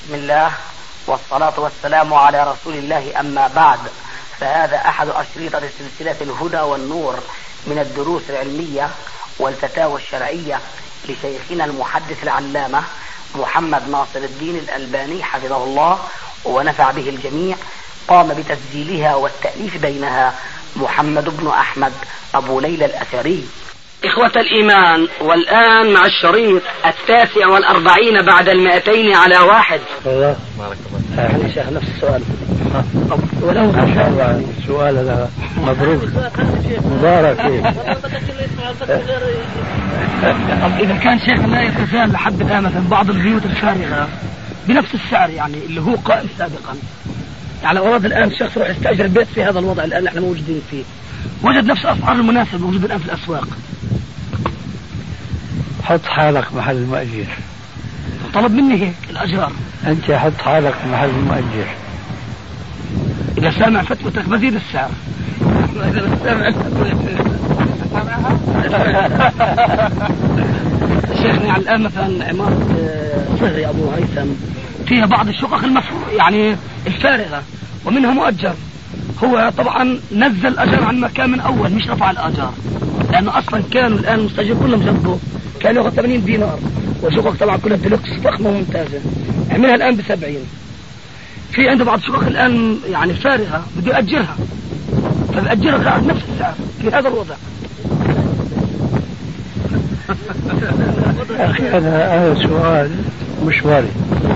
بسم الله والصلاة والسلام على رسول الله، أما بعد، فهذا أحد أشرطة سلسلة الهدى والنور من الدروس العلمية والفتاوى الشرعية لشيخنا المحدث العلامة محمد ناصر الدين الألباني حفظه الله ونفع به الجميع. قام بتسجيلها والتأليف بينها محمد بن أحمد أبو ليلى الأثري. إخوة الإيمان، والآن مع الشريط 49 بعد 200 على 1. الله بارك الله. يعني شيخ نفس السؤال ولو السؤال هذا مبروك مبارك. إذا كان شيخ لا يتزال لحد الآن مثلا بعض البيوت الفارغة بنفس السعر يعني اللي هو قائم سابقا، يعني أراد الآن شخص يروح يستأجر بيت في هذا الوضع الآن احنا موجودين فيه، وجد نفس الأسعار المناسبة موجودة الآن في الأسواق، حط حالك محل المؤجر. طلب مني هيك الأجار، أنت حط حالك محل المؤجر. إذا سامع فتوتك بزيد السعر. إذا سامع شيخنا على الآن مثلا عمارة صهري أبو هيثم فيها بعض الشقق يعني الفارغة ومنها مؤجر. هو طبعا نزل الأجر عن مكان من أول، مش رفع الأجار، لأنه أصلا كانوا الآن المستأجر كلهم جنبه كانوا ياخذ 80 دينار، وشقق طبعا كلها ديلوكس فخمة وممتازة، عملها الآن ب70. في عنده بعض الشقق الآن يعني فارغة بده يأجرها، فبأجرها قاعد نفس السعر في هذا الوضع. أخي هذا سؤال مش وارد.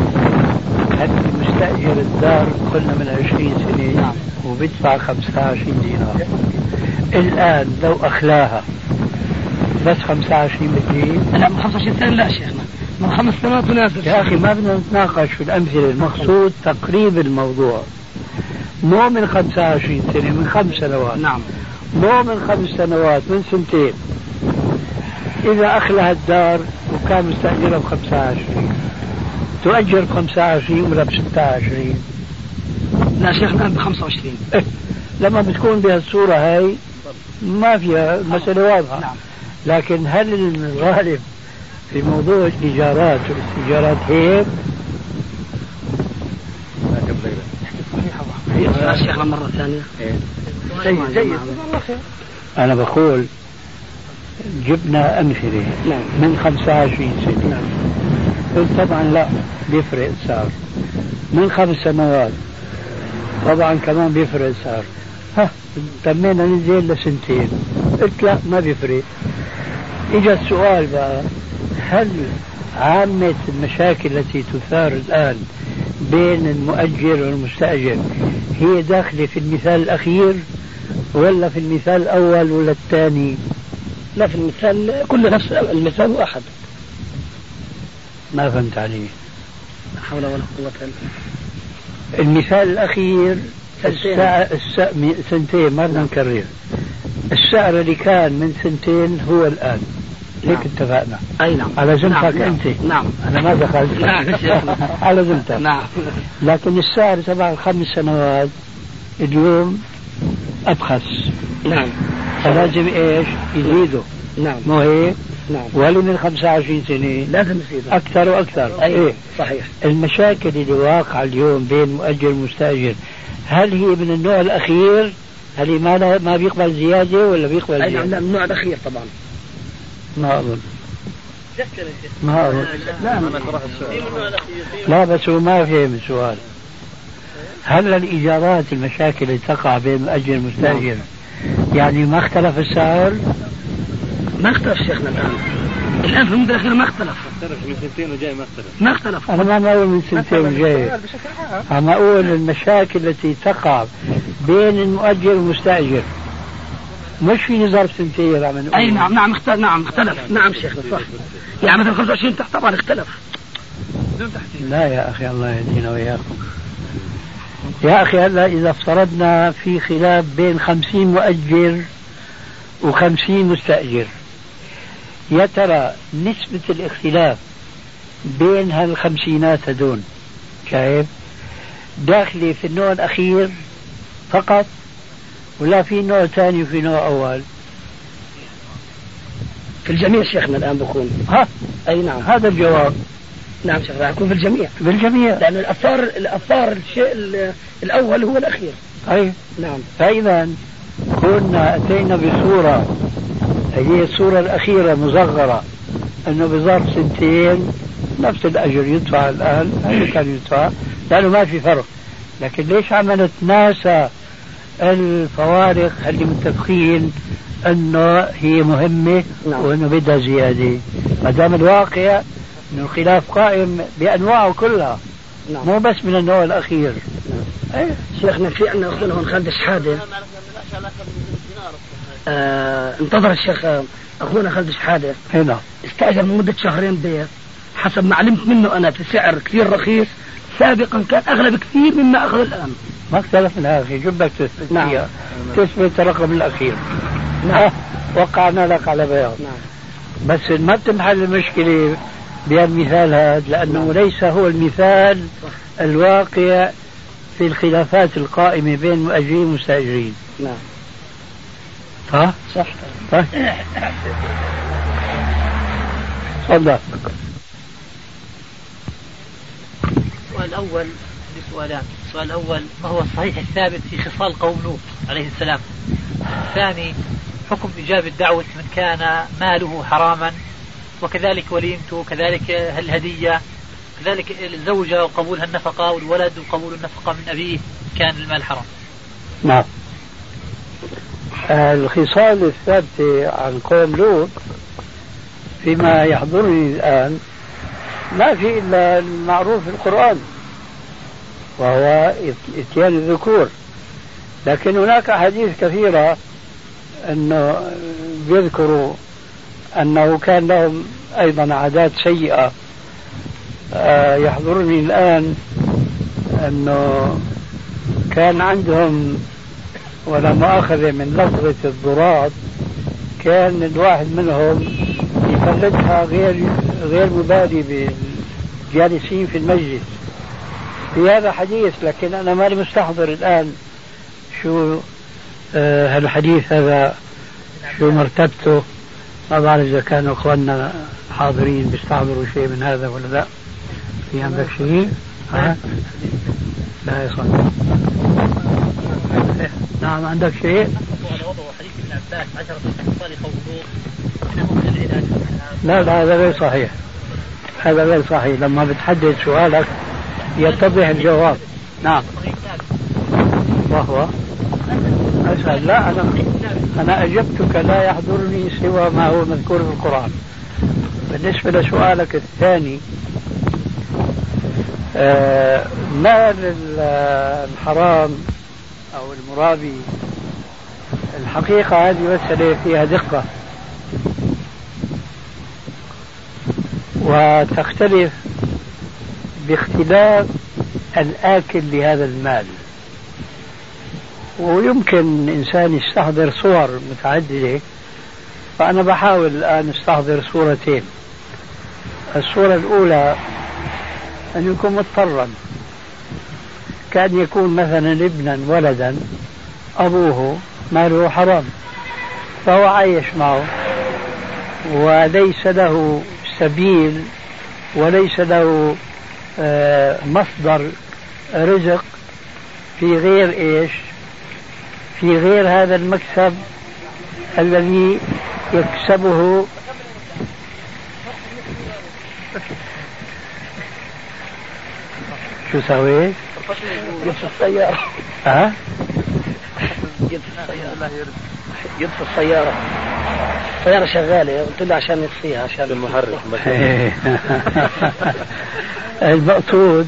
مستأجر الدار قلنا من 20 سنة وبيدفع 25 دينار. الآن لو أخلاها بس 25 بدي، لا من 25 سنة لا شيخنا، من 5 سنوات نازل. يا أخي ما بدنا نتناقش في الأمثلة، المقصود تقريب الموضوع، مو من 25 سنة، من 5 سنوات. نعم، مو من 5 سنوات، من 2 سنين. إذا أخلها الدار وكان مستأجرها ب25 تؤجر ب25 ولا ب26؟ لا شيخنا ب25. لما بتكون بهالصورة هاي ما فيها مسألة واضحة. نعم. لكن هل الغالب في موضوع الإيجارات والاستئجارات هيك؟ يا شيخنا مرة ثانية. جيد. أنا بقول جبنا أمثلة من 25 سنة. طبعا لا بيفرق السعر. من 5 سنوات طبعا كمان بيفرق السعر. تمينا ننزل ل2 قلت لا ما بيفرق. اجى السؤال بقى، هل عامة المشاكل التي تثار الآن بين المؤجر والمستأجر هي داخلة في المثال الأخير ولا في المثال الأول ولا الثاني؟ لا في المثال كل نفس المثال واحد. ما فهمت عليه. لا حول ولا قوة إلا بالله. المثال الأخير 2 ما بدنا نكرر. السعر اللي كان من 2 هو الآن. هيك اتفقنا. أي نعم. على زمتك أنت. نعم. أنا ما دخلت. على زمتك. نعم. لكن السعر تبع 5 سنوات اليوم أبخس. نعم. فلازم إيش يزيدوا. نعم. مو هيك؟ نعم. ولي من 25 سنة لازم يزيدوا أكثر وأكثر. إيه صحيح. المشاكل اللي واقعة اليوم بين مؤجر ومستأجر هل هي من النوع الأخير؟ هل ما بيقبل زيادة ولا بيقبل زيادة؟ لا من النوع الأخير طبعا. ما أظن. لا بس هو ما فهم السؤال. هل الإيجارات المشاكل اللي تقع بين مؤجر ومستأجر يعني ما اختلف السعر؟ ما اختلف شيخنا الآن في المدة الأخيرة ما اختلف. من 2 وجاي ما اختلف. ما اختلف. أنا ما أقول من 2 وجاي. أنا أقول المشاكل التي تقع بين المؤجر والمستأجر مش في ظرف 2 أي نعم اختلف. نعم شيخنا صح. يعني مثلا 25 تحت طبعا اختلف. لا يا أخي الله يهدينا وإياكم. يا أخي هلا إذا افترضنا في خلاف بين 50 مؤجر و50 مستأجر، يا ترى نسبة الاختلاف بين هالخمسينات هدول شايف داخلي في النوع الأخير فقط ولا في نوع ثاني وفي نوع أول؟ في الجميع شيخنا الآن بكون. أي نعم هذا الجواب. نعم شيخ راح يكون في الجميع. بالجميع لأن الأثار الشيء الأول هو الأخير. أي نعم. فإذا كنا أتينا بصورة هي الصورة الأخيرة مصغرة أنه بظرف سنتين نفس الأجر يدفع الآن هذا كان يدفع لأنه ما في فرق. لكن ليش عملت ناسا الفوارق اللي متفقين أنه هي مهمة وأنه بدها زيادة ما دام الواقع أنه الخلاف قائم بأنواعه كلها مو بس من النوع الأخير. شيخنا في عندنا أخونا هون خالد شحادة انتظر الشيخ أخونا خالد شحادة هنا استأجر من مدة شهرين بيت حسب ما علمت منه أنا في سعر كثير رخيص سابقا كان أغلى بكثير مما أخذ الآن. ما اختلفنا في جبك تثبت فيها تثبت الرقم الأخير. وقعنا لك على بياض. بس ما بتنحل المشكلة بهالمثال هذا لأنه ليس هو المثال الواقع في الخلافات القائمة بين مؤجرين ومستأجرين. صح. تفضل. السؤال الأول بسؤالان. السؤال الأول ما هو الصحيح الثابت في خصال قوم لوط عليه السلام؟ الثاني حكم إجابة دعوة من كان ماله حراما وكذلك وليمته وكذلك الهدية كذلك الزوجة وقبولها النفقة والولد وقبول النفقة من أبيه كان المال حرام. نعم. الخصال الثابتة عن قوم لوط فيما يحضرني الآن ما في إلا المعروف في القرآن وهو اتيان الذكور. لكن هناك أحاديث كثيرة أنه بيذكروا أنه كان لهم أيضا عادات سيئة. يحضرني الآن أنه كان عندهم ولا مؤاخذة من لفظة الضراط كان الواحد منهم يفرجها غير مبالي بالجالسين في المسجد في هذا حديث. لكن أنا مالي مستحضر الآن شو هالحديث هذا شو مرتبته. ما بعرف إذا كانوا أخواننا حاضرين بيستحضروا شيء من هذا ولا لا. في عندك شيء؟ لا يا صاحبي. نعم عندك شيء؟ لا هذا غير صحيح. هذا غير صحيح. لما بتحدد سؤالك يتضح الجواب. نعم. وهو أسأل. لا أنا أجبتك لا يحضرني سوى ما هو مذكور في القرآن. بالنسبة لسؤالك الثاني مال الحرام أو المرابي الحقيقة هذه مسألة فيها دقة وتختلف باختلاف الآكل لهذا المال. ويمكن إنسان يستحضر صور متعددة فأنا بحاول الآن استحضر صورتين. الصورة الأولى أن يكون مضطرا كان يكون مثلا ابنا ولدا أبوه ماله حرام فهو عايش معه وليس له سبيل وليس له مصدر رزق في غير إيش في غير هذا المكسب الذي يكسبه شو سويت؟ يطفي السيارة. يطفي السيارة. السيارة شغالة قلت له عشان يطفيها عشان المحرك. المقصود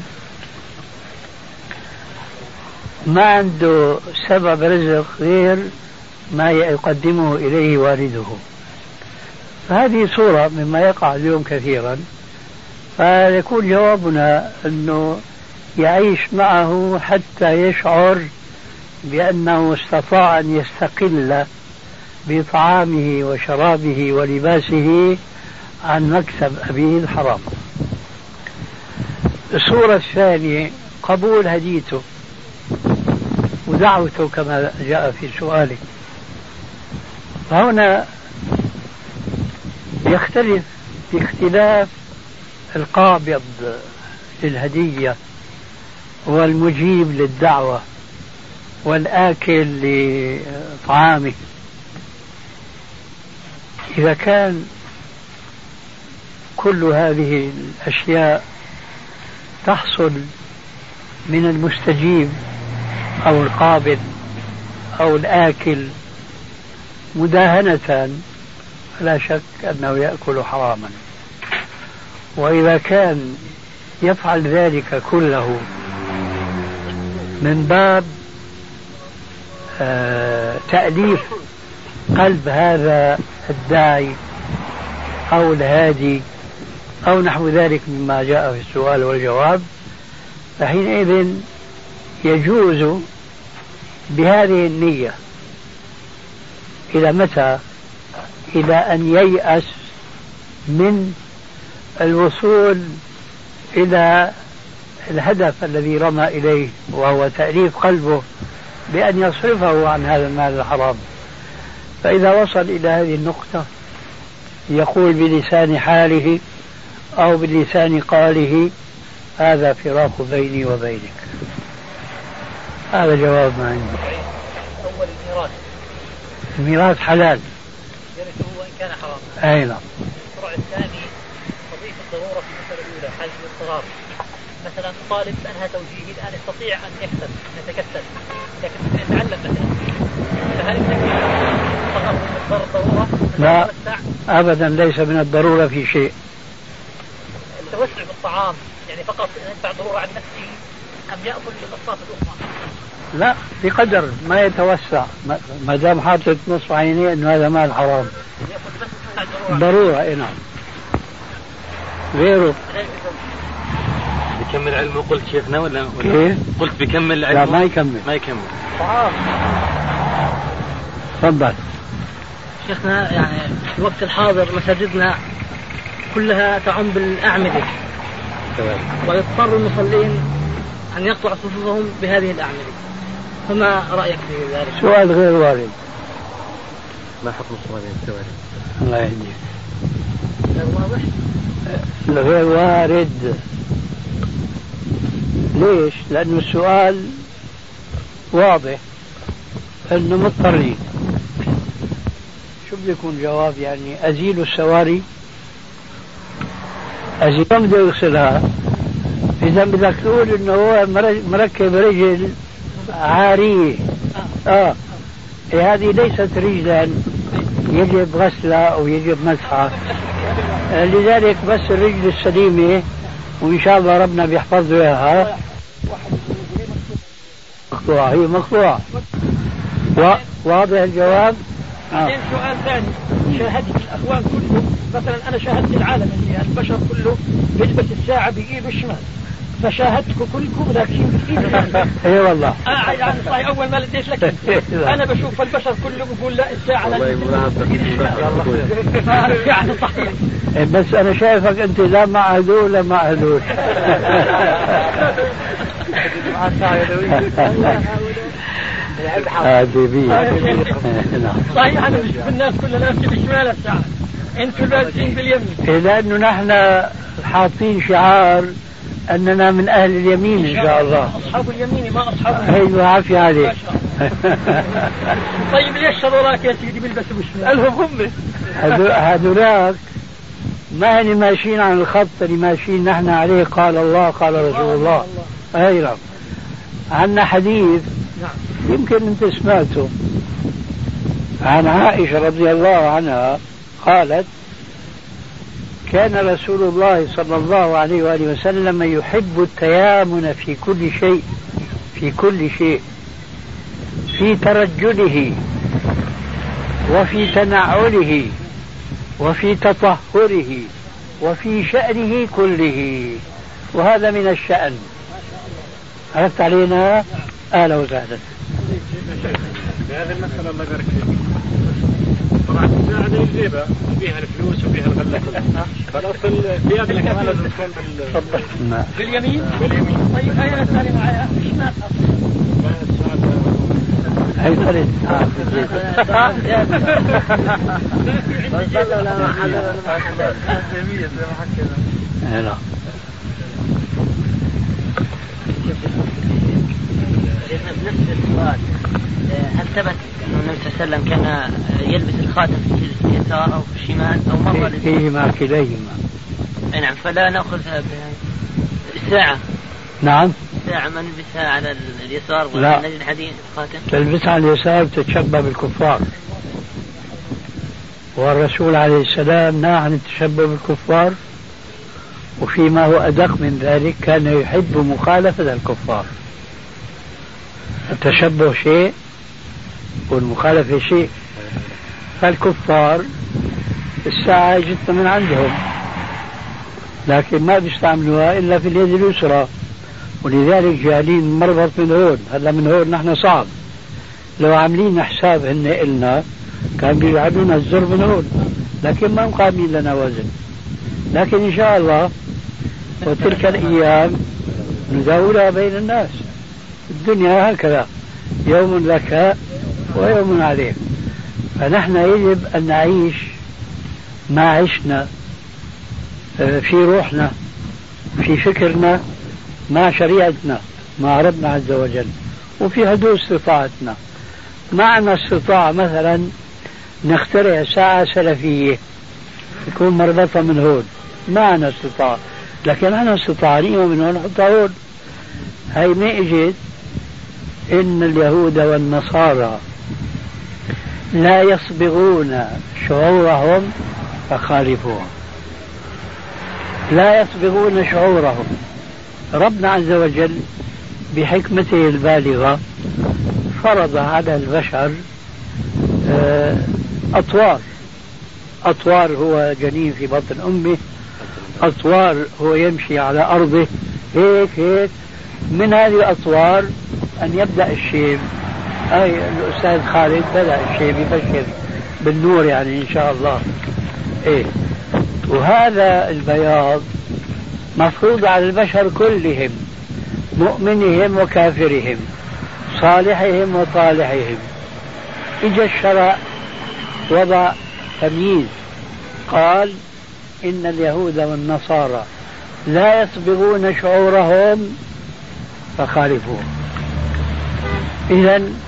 ما عنده سبب رزق غير ما يقدمه إليه والده. فهذه صورة مما يقع اليوم كثيرا. فيكون جوابنا أنه يعيش معه حتى يشعر بأنه استطاع أن يستقل بطعامه وشرابه ولباسه عن مكسب أبيه الحرام. الصورة الثانية قبول هديته ودعوته كما جاء في سؤالك. فهنا يختلف باختلاف القابض للهدية والمجيب للدعوة والآكل لطعامه، إذا كان كل هذه الأشياء تحصل من المستجيب أو القابض أو الآكل مداهنة، فلا شك أنه يأكل حراما. وإذا كان يفعل ذلك كله من باب تأليف قلب هذا الداعي أو الهادي أو نحو ذلك مما جاء في السؤال والجواب، فحينئذ يجوز بهذه النية. إلى متى؟ إلى أن ييأس من الوصول إلى الهدف الذي رمى إليه، وهو تأليف قلبه بأن يصرفه عن هذا المال الحرام. فإذا وصل إلى هذه النقطة يقول بلسان حاله أو بلسان قاله: هذا فراق بيني وبينك. هذا جواب ما عندي. أول الميراث حلال يرثه وإن كان حراما. أي نعم. الفرع الثاني قضية الضرورة في المسألة الأولى، حالة الاضطرار. مثلا طالب أنهى توجيهه الآن يستطيع أن يكسب، أن يتكسب، لكن يتعلم مثلا، فهل فقط من الضرورة؟ لا أبدا، ليس من الضرورة في شيء. التوسع بالطعام يعني فقط يدفع ضرورة عن نفسه أم يأكل الأصناف الأخرى؟ لا، بقدر ما يتوسع، ما دام حاطط نصف عينيه انه هذا مال حرام. ضرورة. اي نعم. غيره بكمل علمه قلت شيخنا ولا قلت بكمل علمه؟ لا ما يكمل. تفضل شيخنا. يعني في الوقت الحاضر مساجدنا كلها تعم بالأعمدة، ويضطر المصلين أن يقطعوا صفوفهم بهذه الأعمدة، فما رأيك في ذلك؟ سؤال غير وارد. ما حكم الصلاة بالسواري؟ الله يهديك. غير واضح؟ غير وارد. ليش؟ لأنه السؤال واضح أنه مضطرين. شو بده يكون جواب؟ يعني أزيل السواري؟ أزيل بده يغسلها. إذا بدك تقول إنه هو مركب رجل عارية، هذه ليست رجلا يجب غسلها أو يجب مسحها، لذلك بس الرجل السليمة وإن شاء الله ربنا بيحفظ إياها مقطوعة، هي مقطوعة. واضح الجواب؟ سؤال ثاني. شاهدت الأخوان كله، مثلا أنا شاهدت العالم اللي البشر كله بيلبس الساعة بإيده الشمال، فشاهدتكم كلكم لكن بإيده. اي والله. يعني صحيح أول ما لديش لك أنا بشوف البشر كله بقول لا الساعة يعني صحيح. بس أنا شايفك أنت لا مع هذول لا مع هذول. صحيح. أنا بشوف الناس كلها لابسة بالشمال الساعة، أنتم لابسين باليمين. لأنه نحن حاطين شعار أننا من أهل اليمين إن شاء الله. أصحاب اليمين ما أصحاب. أيوة عافية عليك. طيب ليش هذولاك يا سيدي بيلبسوا بالشمال؟ هم هذولاك ما هني ماشيين عن الخط اللي ماشيين نحن عليه، قال الله قال رسول الله. أيوة. عنا حديث يمكن أنت سمعته عن عائشة رضي الله عنها قالت: كان رسول الله صلى الله عليه وآله وسلم يحب التيامن في كل شيء، في كل شيء، في ترجله وفي تنعله وفي تطهره وفي شأنه كله، وهذا من الشأن. عرفت علينا؟ أهلا وسهلا. هذه المسألة الله يبارك فيك. طبعا الساعة هذه الجيبة فيها الفلوس وفيها الغلة كلها، فالأصل في هذا الكمال لازم تكون باليمين. طيب هيا نسألي معايا الشمال. هاي فرد. لا. بنفس السؤال، هل ثبت أن النبي صلى الله عليه وسلم كان يلبس الخاتم في اليسار أو في الشمال أو مرة فيهما كليهما؟ نعم، فلا نأخذها الساعة. نعم، الساعة ما نلبسها على اليسار ولا نجد الحديد الخاتم؟ تلبسها على اليسار تتشبه بالكفار، والرسول عليه السلام نهى عن التشبه بالكفار، وفيما هو أدق من ذلك كان يحب مخالفة الكفار. التشبه شيء والمخالفة شيء. فالكفار الساعة جت من عندهم، لكن ما بيستعملوها إلا في اليد اليسرى، ولذلك جالين مربط من هون. هلا من هون نحن صعب، لو عاملين حساب هن إلنا كان بيجعلونا الزر من هون، لكن ما مقامين لنا وزن. لكن إن شاء الله وتلك الأيام نداولها بين الناس. الدنيا هكذا، يوم لك ويوم عليك. فنحن يجب أن نعيش ما عشنا في روحنا، في فكرنا، مع شريعتنا، مع ربنا عز وجل، وفي حدود استطاعتنا. معنا استطاعة مثلا نخترع ساعة سلفية تكون مربطة من هون، معنا استطاعة، لكن أنا استطاعة من هون نحطها هون. هاي ما اجت. إن اليهود والنصارى لا يصبغون شعورهم فخالفوهم. لا يصبغون شعورهم. ربنا عز وجل بحكمته البالغة فرض على البشر أطوار هو جنين في بطن أمه، أطوار هو يمشي على أرضه، هيك من هذه الأطوار أن يبدأ الشيب. أي الأستاذ خالد بدأ الشيب يبشر بالنور يعني إن شاء الله. وهذا البياض مفروض على البشر كلهم، مؤمنهم وكافرهم، صالحهم وطالحهم. إجا الشرع وضع تمييز، قال إن اليهود والنصارى لا يصبغون شعورهم فخالفوهم. إذن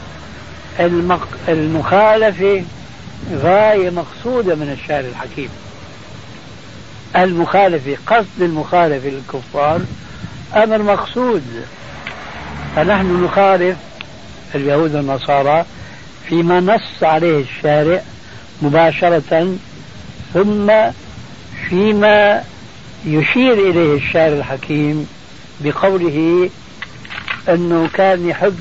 المخالفة غاية مقصودة من الشارع الحكيم. المخالفة، قصد المخالفة للكفار أمر مقصود. فنحن نخالف اليهود والنصارى فيما نص عليه الشارع مباشرة، ثم فيما يشير إليه الشارع الحكيم بقوله أنه كان يحب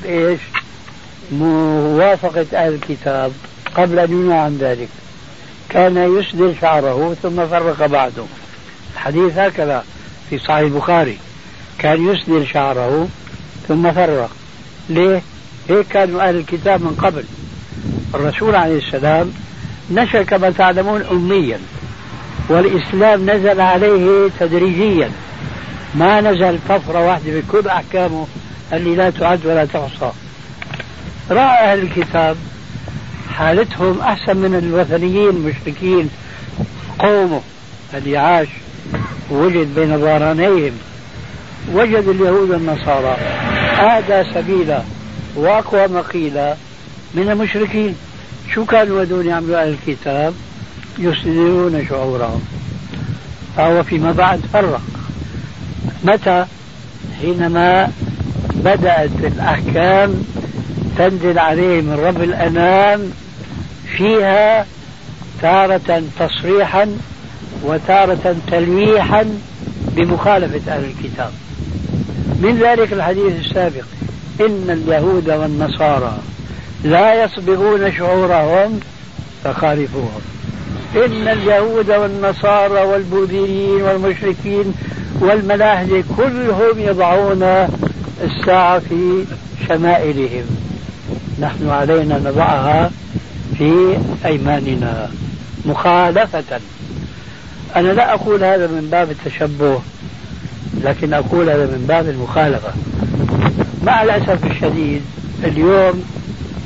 موافقة أهل الكتاب قبل أن ينهى عن ذلك. كان يسدل شعره ثم فرق بعده. الحديث هكذا في صحيح البخاري، كان يسدل شعره ثم فرق. ليه؟ هيك كانوا أهل الكتاب من قبل. الرسول عليه السلام نشأ كما تعلمون أميا، والإسلام نزل عليه تدريجيا، ما نزل طفرة واحدة بكل أحكامه اللي لا تعد ولا تحصى. رأى أهل الكتاب حالتهم أحسن من الوثنيين المشركين قومه الذي عاش ووجد بين ظهرانيهم، وجد اليهود والنصارى أهدى سبيلا وأقوى مقيلا من المشركين. شو كانوا يدون يعملوا أهل الكتاب؟ يسدلون شعورهم. فهو فيما بعد فرق. متى؟ حينما بدأت الأحكام تنزل عليه من رب الأنام، فيها تارة تصريحا وتارة تلويحا بمخالفة أهل الكتاب. من ذلك الحديث السابق: إن اليهود والنصارى لا يصبغون شعورهم فخالفوهم. إن اليهود والنصارى والبوذيين والمشركين والملاحدة كلهم يضعون الساعة في شمائلهم، نحن علينا نضعها في أيماننا مخالفة. أنا لا أقول هذا من باب التشبه، لكن أقول هذا من باب المخالفة. مع الأسف الشديد اليوم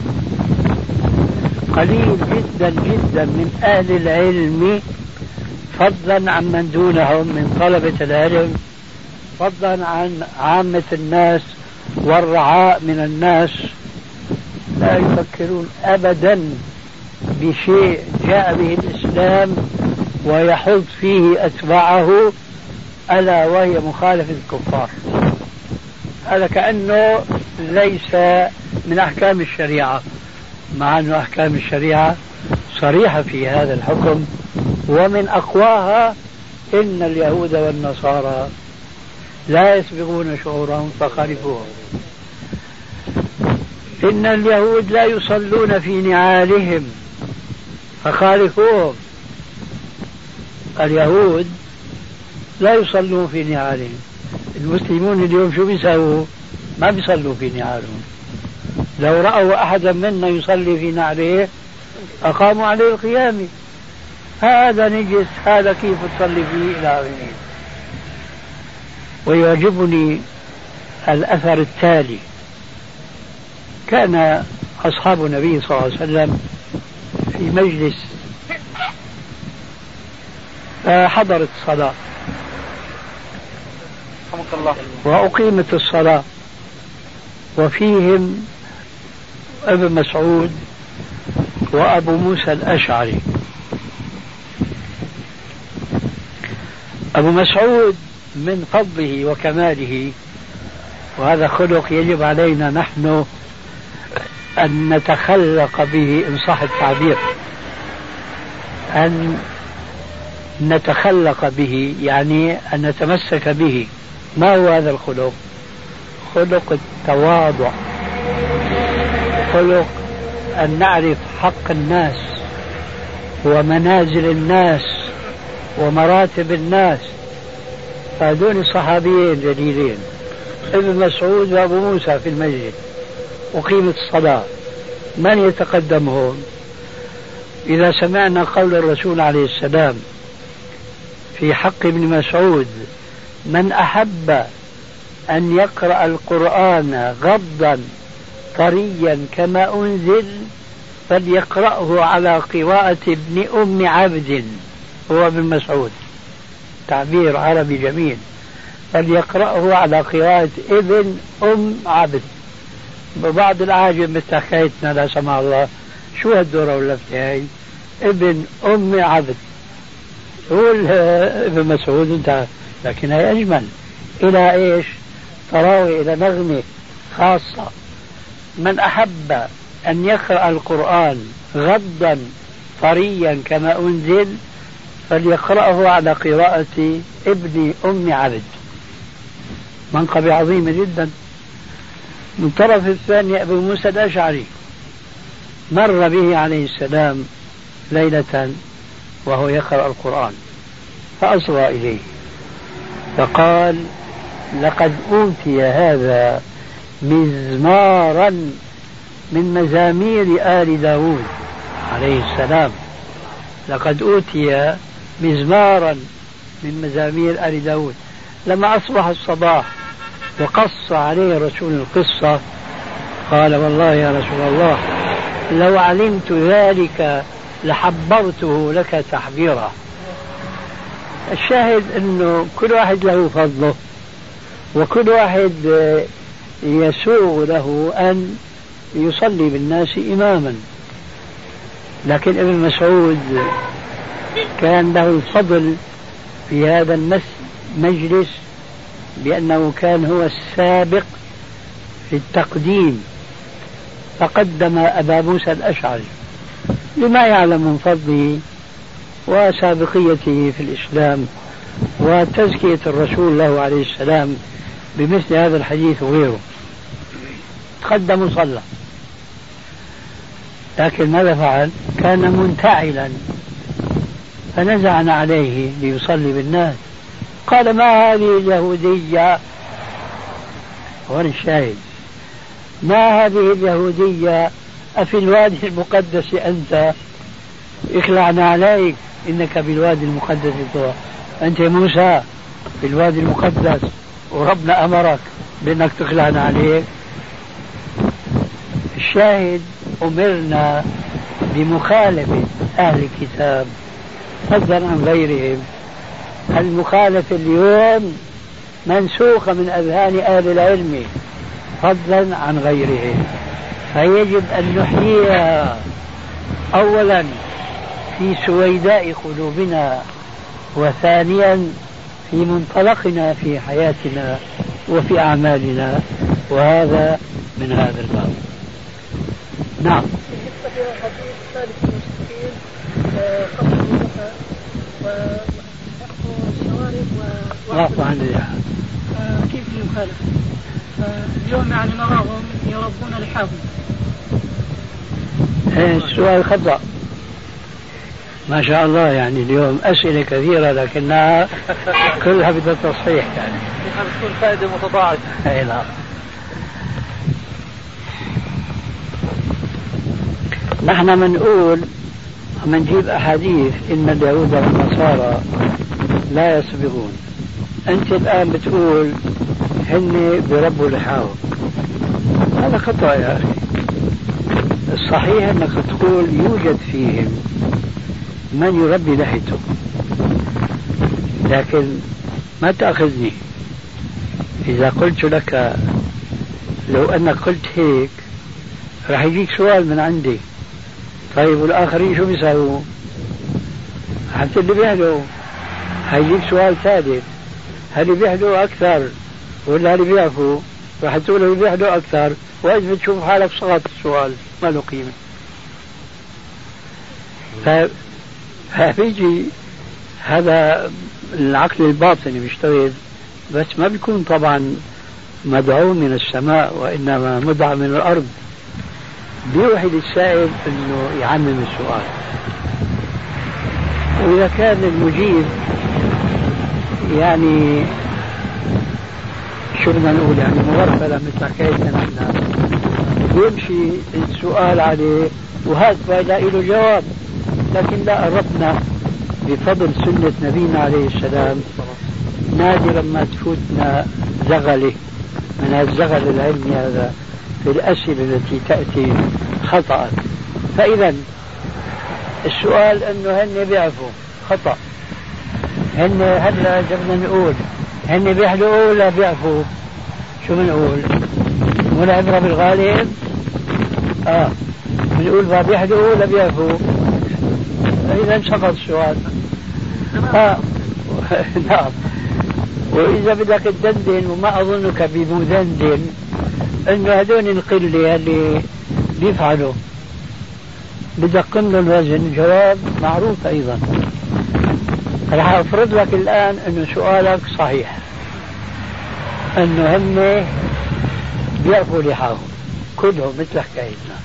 قليل جدا جدا من أهل العلم فضلا عن من دونهم من طلبة العلم، فضلا عن عامة الناس والرعاء من الناس، لا يفكرون أبدا بشيء جاء به الإسلام ويحض فيه أتباعه، ألا وهي مخالفة الكفار. هذا كأنه ليس من أحكام الشريعة، مع أن أحكام الشريعة صريحة في هذا الحكم، ومن أقواها إن اليهود والنصارى لا يسبقون شعورهم فخالفوهم. إن اليهود لا يصلون في نعالهم فخالفوهم. اليهود لا يصلون في نعالهم. المسلمون اليوم شو بيسووا؟ ما بيصلوا في نعالهم. لو رأوا أحدا منا يصلي في نعله أقاموا عليه القيام. هذا نجس، هذا كيف تصلي فيه إلى آخره. ويعجبني الأثر التالي: كان أصحاب النبي صلى الله عليه وسلم في مجلس حضرت الصلاة وأقيمت الصلاة، وفيهم ابن مسعود وأبو موسى الأشعري. أبو مسعود من فضله وكماله، وهذا خلق يجب علينا نحن أن نتخلق به إن صح التعبير، أن نتخلق به يعني أن نتمسك به. ما هو هذا الخلق؟ خلق التواضع، خلق أن نعرف حق الناس ومنازل الناس ومراتب الناس. هذول الصحابيين جليلين ابن مسعود وأبو موسى في المسجد، أقيمت الصلاة، من يتقدمهم؟ إذا سمعنا قول الرسول عليه السلام في حق ابن مسعود: من أحب أن يقرأ القرآن غضا طريا كما أنزل فليقرأه على قراءة ابن أم عبد، هو ابن مسعود، تعبير عربي جميل، فليقرأه على قراءة ابن أم عبد. ببعض الأعاجم مثل حكايتنا لا سمح الله، شو هالدورة واللفتة هاي؟ ابن أم عبد، هو ابن مسعود انتهى. لكن هي أجمل إلى إيش؟ تراوي إلى نغمة خاصة. من أحب أن يقرأ القرآن غضا طريا كما أنزل فليقرأه على قراءة ابن أم عبد. منقبة عظيمة جدا. من طرف الثاني أبو موسى الأشعري، مر به عليه السلام ليلة وهو يقرأ القرآن فأصغى إليه فقال: لقد أوتي هذا مزمارا من مزامير آل داود عليه السلام. لقد أوتي مزمارا من مزامير آل داود. لما أصبح الصباح وقص عليه الرسول القصة قال: والله يا رسول الله لو علمت ذلك لحبرته لك تحبيرا. الشاهد أنه كل واحد له فضله، وكل واحد يسوغ له أن يصلي بالناس إماما. لكن ابن مسعود كان له الفضل في هذا المجلس بأنه كان هو السابق في التقديم، فقدم أبا موسى الأشعري لما يعلم من فضله وسابقيته في الإسلام وتزكية الرسول له عليه السلام بمثل هذا الحديث وغيره. تقدم وصلى، لكن ماذا فعل؟ كان منتعلا فنزعنا عليه ليصلي بالناس. قال: ما هذه اليهودية؟ وين الشاهد؟ ما هذه اليهودية؟ أفي الوادي المقدس أنت؟ اخلعنا عليك، إنك بالوادي المقدس أنت موسى في الوادي المقدس وربنا أمرك بأنك تخلعنا عليك. الشاهد: أمرنا بمخالفة أهل الكتاب فضلا عن غيرهم. المخالفة اليوم منسوخة من أذهان أهل العلم فضلا عن غيرهم، فيجب أن نحييها أولا في سويداء قلوبنا، وثانيا في منطلقنا في حياتنا وفي أعمالنا، وهذا من هذا الباب. نعم. بالنسبة لحديث ثالث المشركين قبل الوفاة وأخذ الشوارب وعفوا عن اللحى، كيف المخالفة؟ اليوم يعني نراهم يربون لحاهم. السؤال خطأ ما شاء الله، يعني اليوم أسئلة كثيرة لكنها كلها بدها تصحيح، يعني تكون فائدة متضاعفة. أي نعم. نحن منقول منجيب أحاديث إن اليهود والنصارى لا يسبقون. أنت الآن بتقول هن بربوا لحاهم، هذا خطأ يا أخي. الصحيح أنك تقول يوجد فيهم من يربي لحيته، لكن ما تأخذني إذا قلت لك لو أنك قلت هيك راح يجيك سؤال من عندي، طيب والآخرين شو بيساووا؟ حتى اللي بيحلوا هيجيك سؤال ثالث، هل اللي بيحلوا أكثر ولا اللي بيعفوا؟ راح تقول اللي بيحلوا أكثر، وإذا بتشوف حالك سقط السؤال ما له قيمة. فبيجي هذا العقل الباطني بيشتغل، بس ما بيكون طبعا مدعو من السماء وإنما مدعو من الأرض، بيوحي للسائل أنه يعمم السؤال. وإذا كان المجيب يعني شو بدنا نقول يعني مغرفلة مثل حكايتنا نحن، يمشي السؤال عليه وهذا يلاقي له جواب، لكن لا قربنا بفضل سنة نبينا عليه السلام نادرا ما تفوتنا زغلة من الزغل العلمي هذا في الأسئلة التي تأتي خطأ. فإذا السؤال أنه هن بيعرفوا خطأ، هن هلا جبنا نقول هن بيحلوا ولا بيعرفوا؟ شو بنقول؟ ولا عبرة بالغالب؟ بنقول ما بيحلوا ولا بيعرفوا؟ إذا سقط السؤال. نعم. وإذا بدك تدندن، وما أظنك بمدندن، إنه هذول القلة اللي بيفعلوا بدك لهم وزن، الجواب معروف أيضا. راح أفرض لك الآن إنه سؤالك صحيح، إنه هم بيعرفوا لحاهم كلهم مثل حكايتنا.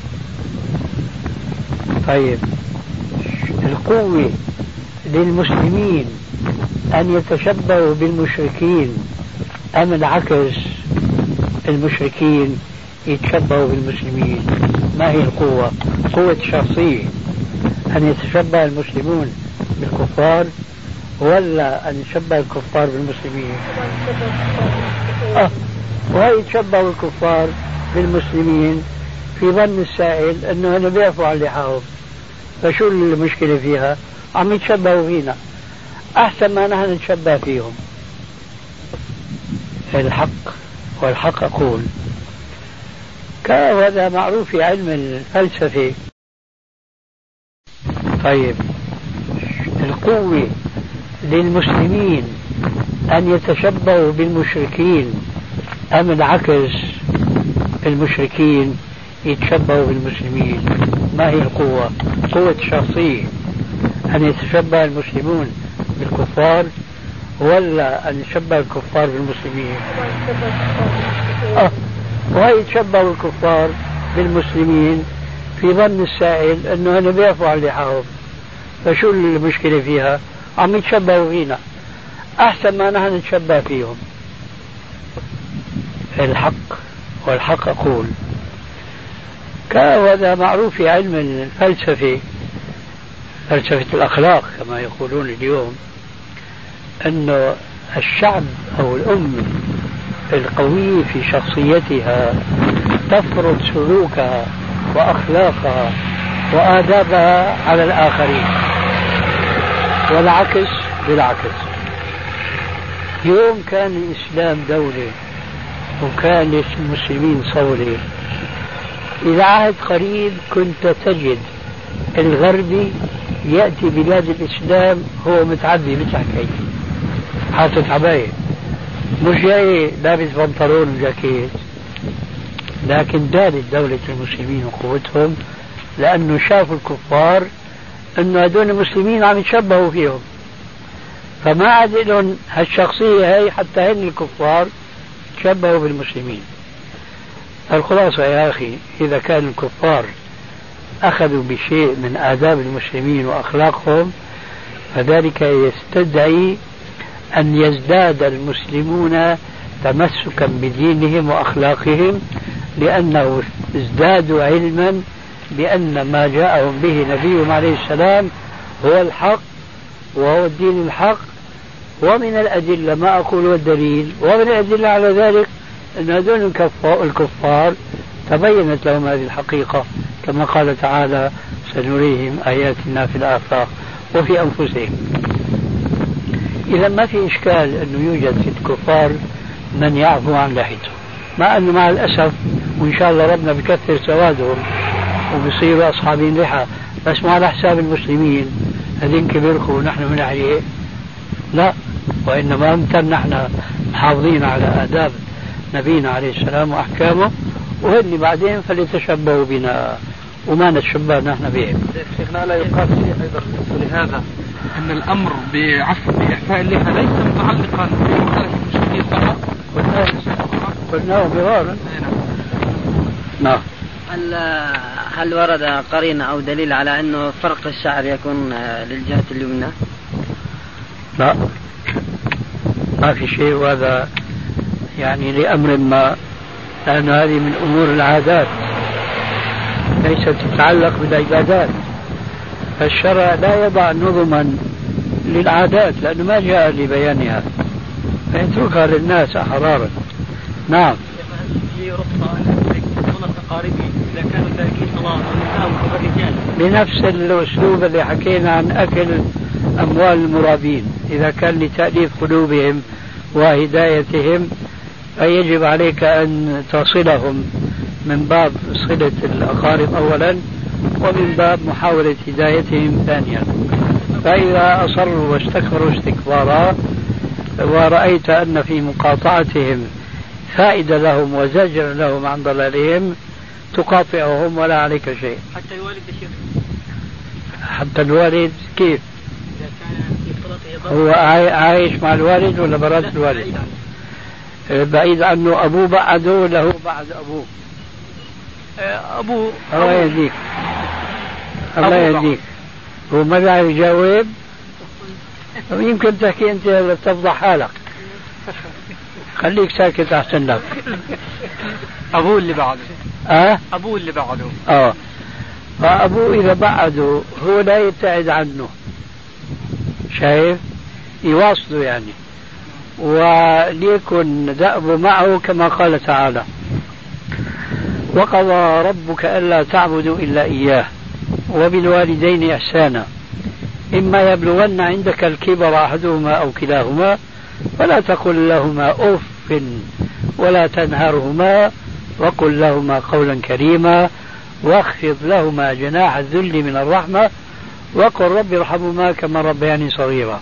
طيب القوة للمسلمين أن يتشبهوا بالمشركين أم العكس المشركين يتشبهوا بالمسلمين؟ ما هي القوة؟ قوة شخصية أن يتشبه المسلمون بالكفار ولا أن يتشبه الكفار بالمسلمين؟ وهي يتشبه الكفار بالمسلمين في ظن السائل أنه أنا بيعفوا عن لحاهم، فشو المشكلة فيها؟ عم يتشبهوا فينا أحسن ما نحن نتشبه فيهم. الحق والحق أقول، وهذا معروف في علم الفلسفة. طيب القوة للمسلمين أن يتشبهوا بالمشركين أم العكس المشركين يتشبهوا بالمسلمين؟ ما هي القوة؟ قوة شخصية أن يتشبه المسلمون بالكفار ولا أن يتشبه الكفار بالمسلمين؟ وهي يتشبه الكفار بالمسلمين في ظن السائل أنه أنا بيعفوا عن لحاهم، فشو المشكلة فيها؟ عم يتشبهوا فينا أحسن ما نحن نتشبه فيهم. الحق والحق أقول، وهذا معروف في علم الفلسفة، فلسفة الأخلاق كما يقولون اليوم، أن الشعب أو الأمة القوية في شخصيتها تفرض سلوكها وأخلاقها وآدابها على الآخرين. والعكس بالعكس. يوم كان الإسلام دولة وكان المسلمين صولة، إلى عهد قريب كنت تجد الغربي يأتي بلاد الإسلام هو متعبي مثل حكاية، حاطط عباية، مش جاي لابس بنطلون وجاكيت، لكن دارت دولة المسلمين وقوتهم لأنه شافوا الكفار أنه هدول المسلمين عم يتشبهوا فيهم، فما عاد لهم هالشخصية هي حتى هن الكفار تشبهوا بالمسلمين. الخلاصة يا أخي، إذا كان الكفار أخذوا بشيء من آداب المسلمين وأخلاقهم فذلك يستدعي أن يزداد المسلمون تمسكا بدينهم وأخلاقهم، لأنه ازدادوا علما بأن ما جاءهم به نبيهم عليه السلام هو الحق وهو الدين الحق. ومن الأدلة ما أقول والدليل، ومن الأدلة على ذلك أن هذول الكفار تبينت لهم هذه الحقيقة، كما قال تعالى سنريهم آياتنا في الآفاق وفي أنفسهم. إذا ما في إشكال أنه يوجد في الكفار من يعفو عن لحيته، مع أنه مع الأسف وإن شاء الله ربنا بكثر سوادهم وبصيروا أصحابين لحى، بس مو على حساب المسلمين هذين كبركوا ونحن من عليه، لا، وإنما أمتن نحن محافظين على آداب نبينا عليه السلام وأحكامه، وهن بعدين فليتشبهوا بنا وما نتشبه نحن بهم. شيخنا لا يقال شيء أيضا لهذا أن الأمر بإعفاء اللحى ليس متعلقا بمخالفة المشركين فقط، قلناه مرارا. نعم. هل ورد قرينة أو دليل على أنه فرق الشعر يكون للجهة اليمنى؟ لا، ما في شيء، وهذا يعني لأمر ما، لأن هذه من أمور العادات ليست تتعلق بالعبادات، فالشرع لا يضع نظما للعادات لأنه ما جاء لبيانها، فيتركها للناس أحرارا. نعم. إذا كانوا تاركين صلاة والنساء والرجال بنفس الأسلوب اللي حكينا عن أكل أموال المرابين، إذا كان لتأليف قلوبهم وهدايتهم فيجب عليك أن تصلهم من باب صلة الأقارب أولا، ومن باب محاولة هدايتهم ثانيا. فإذا أصروا واستكبروا استكبارا ورأيت أن في مقاطعتهم فائدة لهم وزجر لهم عن ضلالهم تقاطعهم ولا عليك شيء. حتى الوالد الشيخ، حتى الوالد كيف؟ إذا كان في صلاته هو عايش مع الوالد ولا برات الوالد؟ بعيد عنه، أبوه بعده له بعد أبوه. أبوه الله يهديك، الله يهديك. هو ما بيعرف يجاوب، يمكن تحكي أنت تفضح حالك، خليك ساكت أحسن لك. أبوه اللي بعده. أبوه اللي بعده. فأبوه إذا بعده هو لا يبتعد عنه، شايف، يواصله يعني، وليكن دأبه معه كما قال تعالى: وقضى ربك ألا تعبدوا إلا إياه وبالوالدين إحسانا إما يبلغن عندك الكبر أحدهما أو كلاهما فلا تقل لهما أف ولا تنهرهما وقل لهما قولا كريما واخفض لهما جناح الذل من الرحمة وقل رب ارحمهما كما ربياني صغيرا.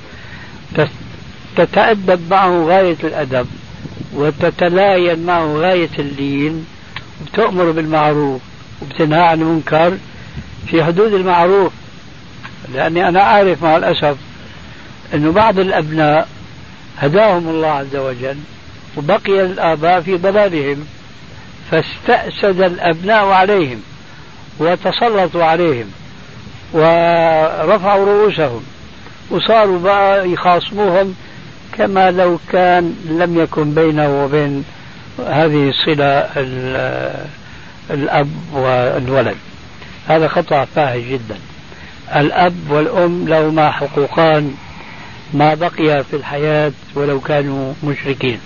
تتأدب معه غاية الأدب وتتلاين معه غاية اللين، وتأمر بالمعروف وبتنهى عن المنكر في حدود المعروف. لأني أنا أعرف مع الأسف أنه بعض الأبناء هداهم الله عز وجل وبقي الآباء في ضلالهم، فاستأسد الأبناء عليهم وتسلطوا عليهم ورفعوا رؤوسهم وصاروا بقى يخاصموهم كما لو كان لم يكن بينه وبين هذه الصلة الأب والولد. هذا خطأ فاحش جدا. الأب والأم لهما حقوقان ما بقي في الحياة ولو كانوا مشركين،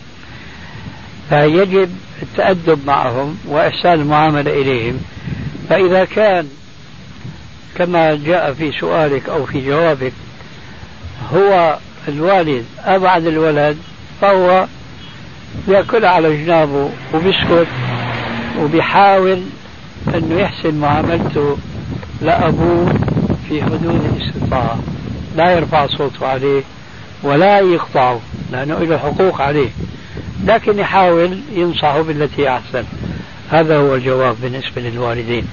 فيجب التأدب معهم وإحسان المعاملة إليهم. فإذا كان كما جاء في سؤالك أو في جوابك هو الوالد أبعد الولد فهو بيأكل على جنابه وبيسكت وبيحاول أنه يحسن معاملته لأبوه في حدود الاستطاعة، لا يرفع صوته عليه ولا يقطعه لأنه له حقوق عليه، لكن يحاول ينصحه بالتي أحسن. هذا هو الجواب بالنسبة للوالدين.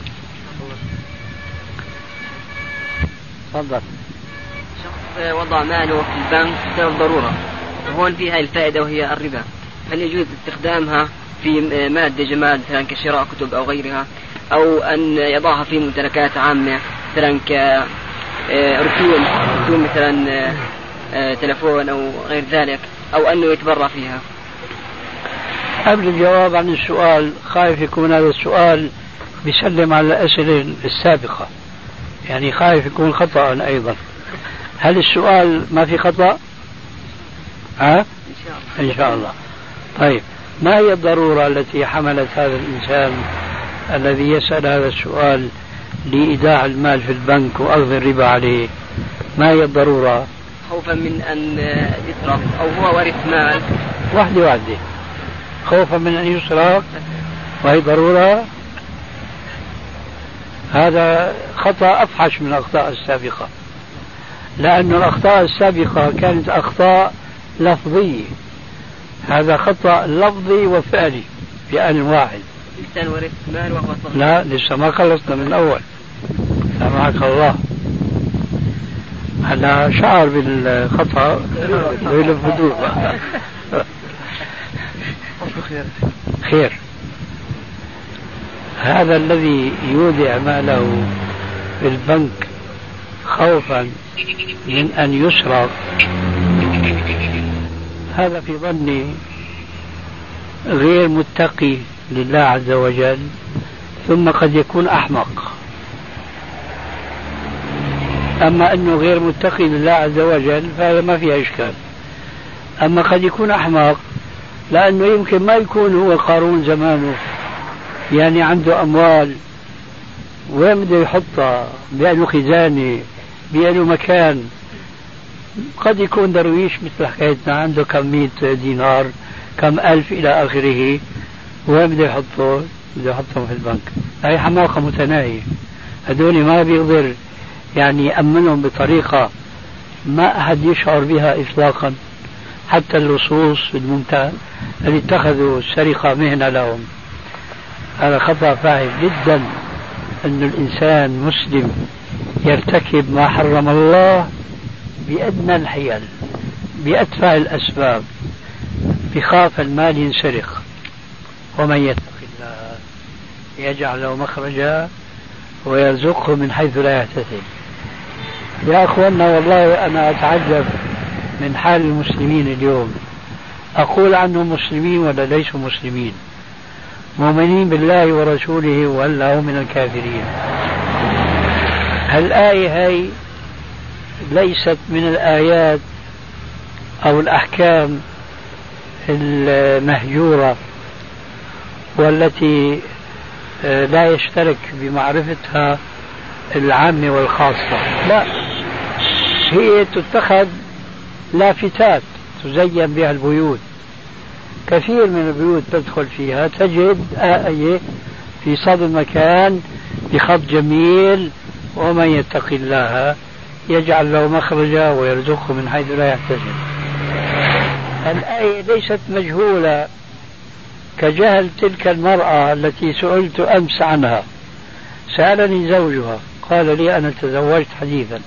تفضل. شخص وضع ماله في البنك بسبب ضرورة، وهون في هاي الفائدة وهي الربا، هل يجوز استخدامها في مادة جماد مثلا كشراء كتب أو غيرها، أو أن يضعها في ممتلكات عامة مثلا كرسوم مثلا تلفون أو غير ذلك، أو أنه يتبرع فيها؟ قبل الجواب عن السؤال خايف يكون هذا السؤال بيسلم على الأسئلة السابقة، يعني خايف يكون خطأ أيضا. هل السؤال ما في خطأ؟ إن شاء الله. طيب، ما هي الضرورة التي حملت هذا الإنسان الذي يسأل هذا السؤال لإيداع المال في البنك وأخذ الربا عليه؟ ما هي الضرورة؟ خوفا من أن يسرق، أو هو ورث مال. واحدة خوفا من أن يسرق وهي ضرورة. هذا خطأ أفحش من الأخطاء السابقة، لأن الأخطاء السابقة كانت أخطاء لفظية، هذا خطأ لفظي وفعلي بآن واحد. إنسان ورث مال وهو صغير. لا، لسه ما خلصنا من الأول، سامحك الله. هلا شعر بالخطأ بالفضول. خير. هذا الذي يودع ماله في البنك خوفا من أن يسرق، هذا في ظني غير متقي لله عز وجل، ثم قد يكون أحمق. أما أنه غير متقي لله عز وجل فهذا ما فيها إشكال. أما قد يكون أحمق لأنه يمكن ما يكون هو قارون زمانه، يعني عنده أموال وين بده يحطها، بأنه خزانة، بأنه مكان. قد يكون درويش مثل حكايتنا عنده كم 100 دينار، كم ألف إلى آخره، وين بده يحطه؟ بده يحطهم في البنك. هاي حماقة متناهية، هذول ما بيقدر يعني يأمنهم بطريقة ما أحد يشعر بها إطلاقا، حتى اللصوص الممتاز اللي اتخذوا السرقة مهنة لهم. هذا خطأ فاحش جدا أن الإنسان مسلم يرتكب ما حرم الله بأدنى الحيل، بأتفه الأسباب، بخاف المال ينسرق. ومن يتق الله يجعل له مخرجا ويرزقه من حيث لا يحتسب. يا أخوانا، والله أنا أتعجب من حال المسلمين اليوم. أقول عنهم مسلمين ولا ليسوا مسلمين، مؤمنين بالله ورسوله ولا هم من الكافرين. الآية هي ليست من الآيات أو الأحكام المهجورة والتي لا يشترك بمعرفتها العامة والخاصة، لا، هي تتخذ لافتات تزين بها البيوت. كثير من البيوت تدخل فيها تجد آية في صدر المكان بخط جميل: ومن يتق الله يجعل له مخرجا ويرزقه من حيث لا يحتسب. الآية ليست مجهولة كجهل تلك المرأة التي سئلت أمس عنها. سألني زوجها قال لي: أنا تزوجت حديثا،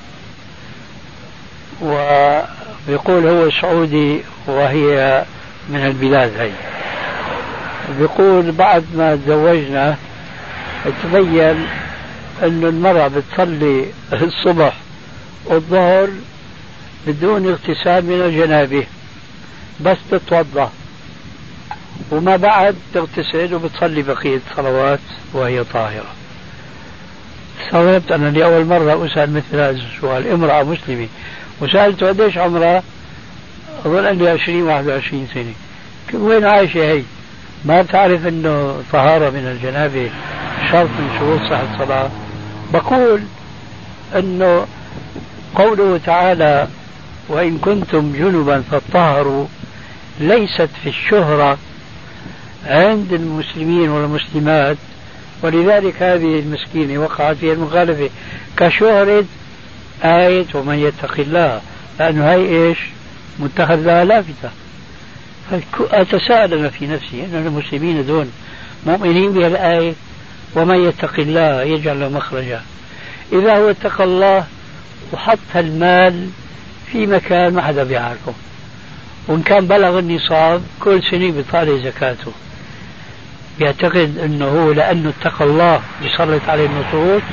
ويقول هو سعودي وهي من البلاد هي. بيقول بعد ما تزوجنا تبين أن المرأة بتصلي الصبح والظهر بدون اغتسال من الجنابة، بس تتوضأ وما بعد تغتسل وبتصلي بقية الصلوات وهي طاهرة. استغربت أنا لأول مرة أسأل مثل هذا السؤال، امرأة مسلمة، وسألت قديش عمرها؟ أظن أن لي 20-21 سنة. وين عايشة هي؟ ما تعرف أنه طهارة من الجنابة شرط من شروط صحة الصلاة؟ بقول أنه قوله تعالى: وإن كنتم جنبا فاطهروا ليست في الشهرة عند المسلمين والمسلمات، ولذلك هذه المسكينة وقعت في المخالفة كشهرة آية ومن يتق الله، لأنه هاي إيش متخذ لها لافتة. أتساءل في نفسي أن المسلمين دون مؤمنين بها الآية ومن يتق الله يجعل له مخرجا، إذا هو اتقى الله وحط المال في مكان ما حدا بيعرفه، وإن كان بلغ النصاب كل سنة بيطالع زكاته، بيعتقد أنه هو لأنه اتقى الله يسلط عليه النصوص؟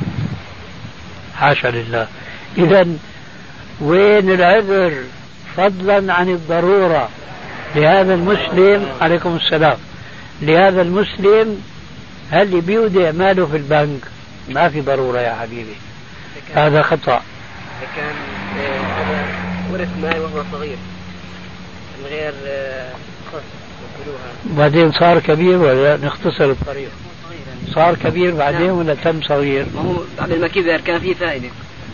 حاشا لله. إذا وين العذر فضلا عن الضرورة لهذا المسلم؟ عليكم السلام. لهذا المسلم هل بيودع ماله في البنك؟ ما في ضرورة يا حبيبي، هذا خطأ. كان هذا ورث مال وهو صغير من غير خص يقولوها، بعدين صار كبير ولا نختصر الطريق؟ صار كبير بعدين ولا تم صغير؟ ما هو قبل ما كبر كان فيه فائدة.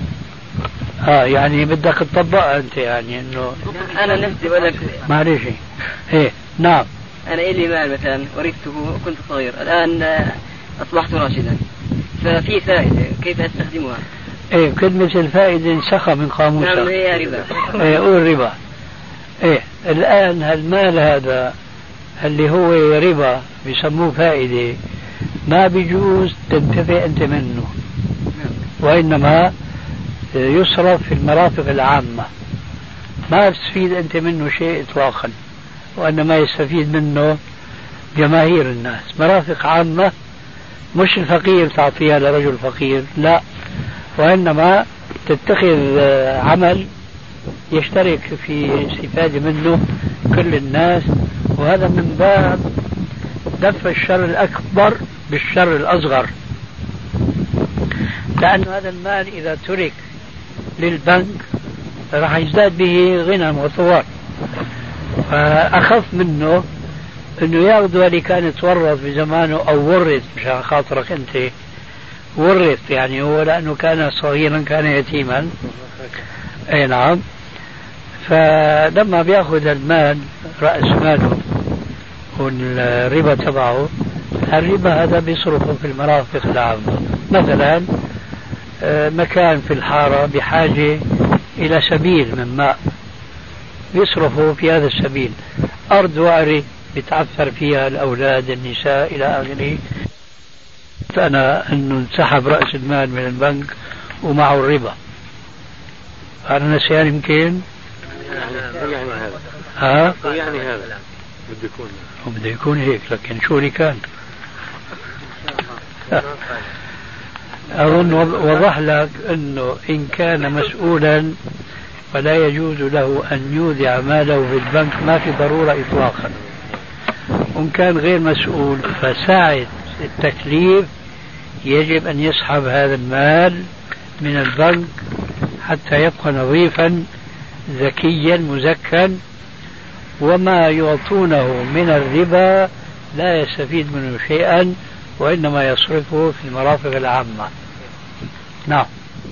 يعني بدك تطبقها أنت، يعني إنه أنا نفسي بقول لك معلش. إيه نعم. أنا إلي مال مثلا ورثته كنت صغير، الآن أصبحت راشدا، ففي فائدة كيف أستخدمها؟ إيه كلمة الفائدة انسخة من قاموسك. نعم هي ربا. إيه قول ربا. إيه الآن هالمال هذا اللي هو ربا بيسموه فائدة، ما بيجوز تنتفع أنت منه، وإنما يصرف في المرافق العامة، ما تستفيد أنت منه شيء إطلاقا، وإنما يستفيد منه جماهير الناس. مرافق عامة مش الفقير تعطيها لرجل فقير، لا، وإنما تتخذ عمل يشترك في استفادة منه كل الناس، وهذا من باب دفع الشر الأكبر بالشر الأصغر، لأن هذا المال إذا ترك للبنك راح يزداد به غنى وثوار. فأخف منه أنه ياخذوا اللي كان تورث بزمانه أو ورث، مشان خاطرك أنت ورث، يعني هو لأنه كان صغيرا كان يتيما. أي نعم. فلما بياخذ المال رأس ماله والربا تبعه، الربا هذا بيصرفه في المرافق العامة. مثلا مكان في الحارة بحاجة إلى سبيل من ماء بيصرفه في هذا السبيل، أرض وعرة بتعثر فيها الأولاد النساء إلى آخره، أنا أنه انسحب رأس المال من البنك ومعه الربا. أنا نسيان يمكن يعني هذا بده يكون هيك، لكن شو اللي كان أظن وضح لك أنه إن كان مسؤولا فلا يجوز له أن يودع ماله في البنك، ما في ضرورة إطلاقا. وإن كان غير مسؤول فساعة التكليف يجب أن يسحب هذا المال من البنك حتى يبقى نظيفا ذكيا مزكا، وما يعطونه من الربا لا يستفيد منه شيئا، وإنما يصرفه في المرافق العامة. نعم.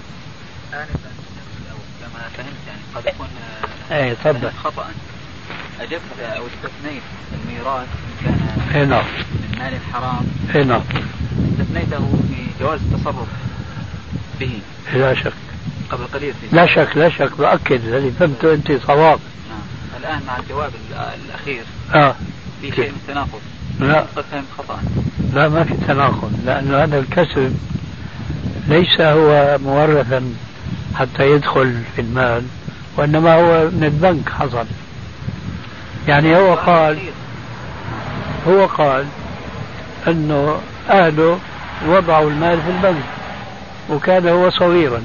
كما فهمت يعني قد يكون تفضل خطأ، أجبت أو استثنيت الميراث إن كان نعم من مال الحرام، نعم استثنيته في جواز التصرف به. لا شك قبل قليل لا شك لا شك، بأكد الذي فهمته أنت صواب. الآن مع الجواب الأخير في شيء من تناقض. لا قد فهمت خطأ. لا ما في تناقض، لأن هذا الكسب ليس هو مورثا حتى يدخل في المال، وإنما هو من البنك حصل. يعني هو قال أنه أهله وضعوا المال في البنك وكان هو صغيرا،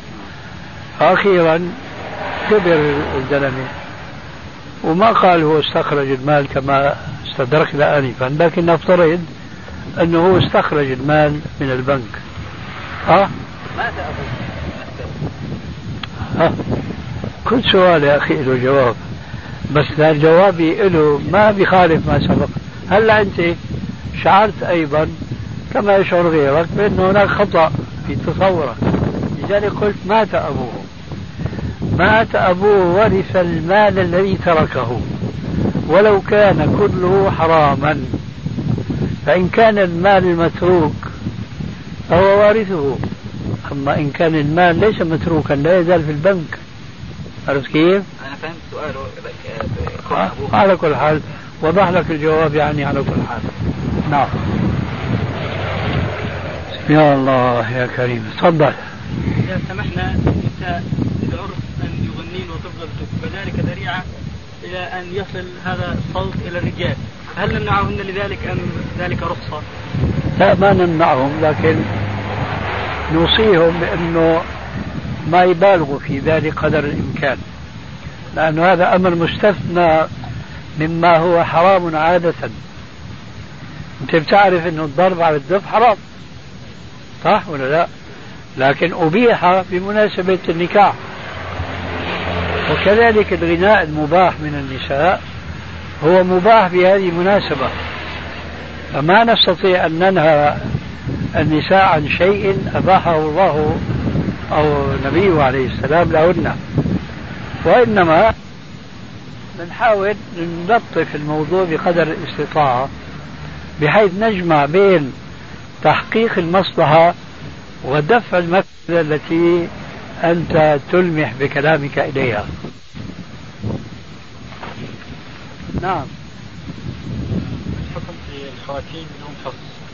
أخيرا كبر الزلمة وما قال هو استخرج المال كما استدركنا آنفا، لكن نفترض أنه هو استخرج المال من البنك. كل سؤال يا أخي له جواب، بس جوابي له ما بيخالف ما سبق. هلا أنت شعرت أيضا كما يشعر غيرك بأن هناك خطأ في تصورك، لذلك قلت مات أبوه. مات أبوه ورث المال الذي تركه ولو كان كله حراما، فإن كان المال المتروك فهو وارثه، أما إن كان المال ليس متروكا لا يزال في البنك. عرفت كيف؟ أنا فهمت سؤاله. على كل حال وضح لك الجواب يعني على كل حال. نعم. يا الله يا كريم. تفضل. إذا سمحنا النساء بالعرف أن يغنين وتفضل فذلك ذريعة إلى أن يصل هذا الصوت إلى الرجال، هل نمنعهن لذلك أم ذلك رخصة؟ لا ما نمنعهم، لكن نوصيهم بأنه ما يبالغوا في ذلك قدر الإمكان، لأن هذا أمر مستثنى مما هو حرام عادة. أنت بتعرف أنه الضرب على الدف حرام صح ولا لا؟ لكن أبيح بمناسبة النكاح. وكذلك الغناء المباح من النساء هو مباح بهذه المناسبة، فما نستطيع أن ننهى النساء عن شيء أباحه الله أو نبيه عليه السلام لهن، وإنما نحاول نلطف الموضوع بقدر الاستطاعة بحيث نجمع بين تحقيق المصلحة ودفع المفسدة التي أنت تلمح بكلامك إليها. نعم. حكم في الخواتيم بدون فص.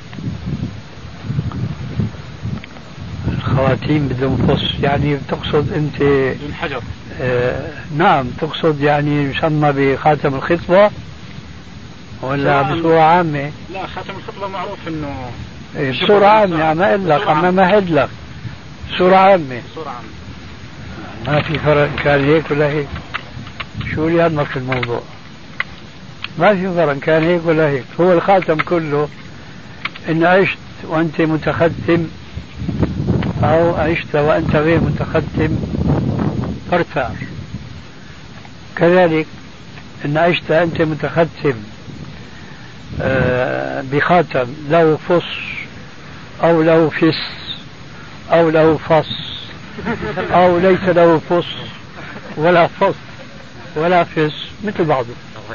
الخواتيم بدون فص يعني تقصد أنت بدون حجر؟ نعم، تقصد يعني يسمى بخاتم الخطبة ولا بصورة عامة؟ لا، خاتم الخطبة معروف أنه بصورة عامة. يعني ما أقول لك أما ما هد لك بصورة عامة. ما في فرق كان هيك ولا هيك. شو اللي يهمك في الموضوع؟ ما في فرق كان هيك ولا هيك. هو الخاتم كله إن عشت وأنت متختم أو عشت وأنت غير متختم فارتاح. كذلك إن عشت أنت متختم بخاتم له فص أو له فس أو له فص أو ليس له فص ولا فص ولا فس مثل بعضه.